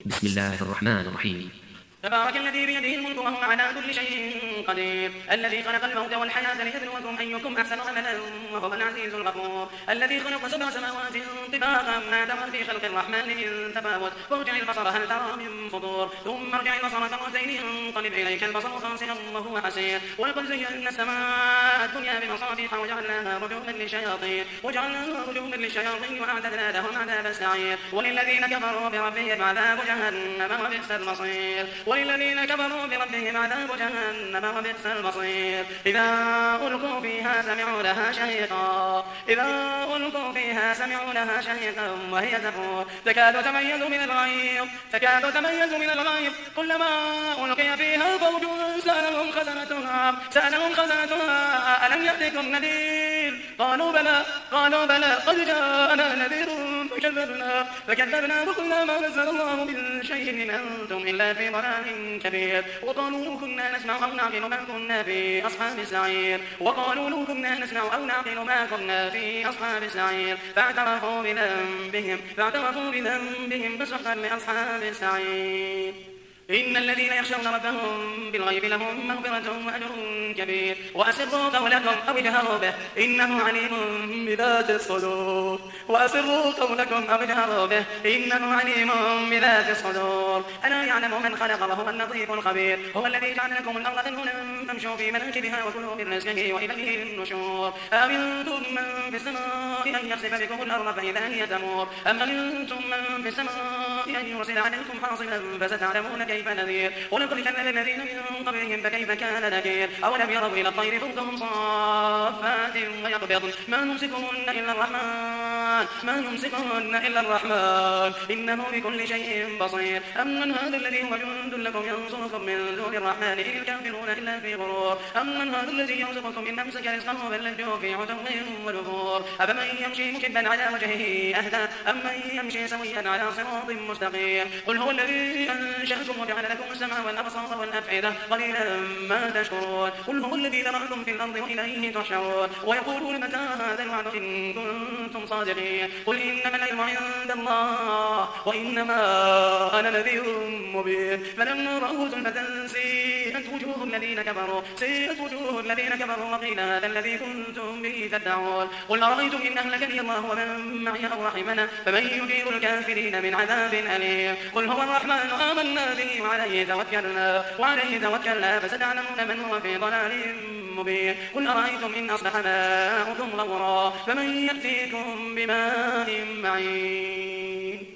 بسم الله الرحمن الرحيم. تبارك الذي بيده الملك وهو على كل شيء قدير، الذي خلق الموت والحياة ليبلوكم أيكم أحسن عملا وهو العزيز الغفور، الذي خلق 7 سماوات طباقا ما ترى في خلق الرحمن من تفاوت، فارجع البصر هل ترى من فطور، ثم ارجع البصر كرتين ينقلب إليك البصر خاسئا وهو حسير، ولقد زينا السماء الدنيا بمصابيح وجعلناها رجوما للشياطين وأعتدنا لهم عذاب السعير، وللذين كفروا بربهم عذاب جهنم وبئس المصير، وللذين كفروا بربهم عذاب جهنم وبئس المصير. إذا ألقوا فيها سمعوا لها شهيقا وهي تفور تكاد تميز من الغيظ كلما ألقي فيها فوج سألهم خزنتها ألم يأتكم نذير قالوا بلى قد جاءنا نذير فكذبنا وقلنا ما نزل الله من شيء إن أنتم إلا في ضلال كبير، وقالوا لو كنا نسمع أو نعقل ما كنا في أصحاب السعير فاعترفوا بذنبهم فسحقا لأصحاب السعير. إن الذين يخشون ربهم بالغيب لهم مغفرة وأجر كبير، وأسروا قولكم أو اجهروا به إنه عليم بذات الصدور ألا يعلم من خلق وهو اللطيف الخبير، هو الذي جعل لكم الأرض ذلولا فامشوا في مناكبها وكلوا من رزقه وإليه النشور. أأمنتم من في السماء أن يخسف بكم الأرض فإذا هي تمور، أم أمنتم من في السماء أن يرسل عليكم حاصبا فستعلمون كيف نذير. ولقد كذب الذين من قبلهم فكيف كان نكير. أولم يروا إلى الطير فوقهم صافات ويقبضن ما يمسكهن إلا الرحمن إنه بكل شيء بصير. أمن هذا الذي هو جند لكم ينصركم من دون الرحمن إن الكافرون إلا في غرور. أمن هذا الذي يرزقكم إن أمسك رزقه بل لجوا في عتو ونفور. أفمن يمشي مكبا على وجهه أهدى أمن يمشي سويا على صراط مستقيم. قل هو الذي أنشأكم وجعل لكم السمع والأبصار والأفئدة قليلا ما تشكرون. قل هو الذي ذرأكم في الأرض وإليه تحشرون. ويقولون متى هذا الوعد إن كنتم صادقين. قل إنما العلم عند الله وإنما أنا نذير مبين. فلما رأوه زلفة سيئت وجوه الذين كفروا وقيل هذا الذي كنتم به تدعون. قل أرأيتم إن أهلكني الله ومن معي أو رحمنا فمن يجير الكافرين من عذاب أليم. قل هو الرحمن آمنا به وعليه توكلنا فستعلمون من هو في ضلال مبين. قل أرأيتم إن أصبح ماؤكم غورا فمن يأتيكم بماء معين.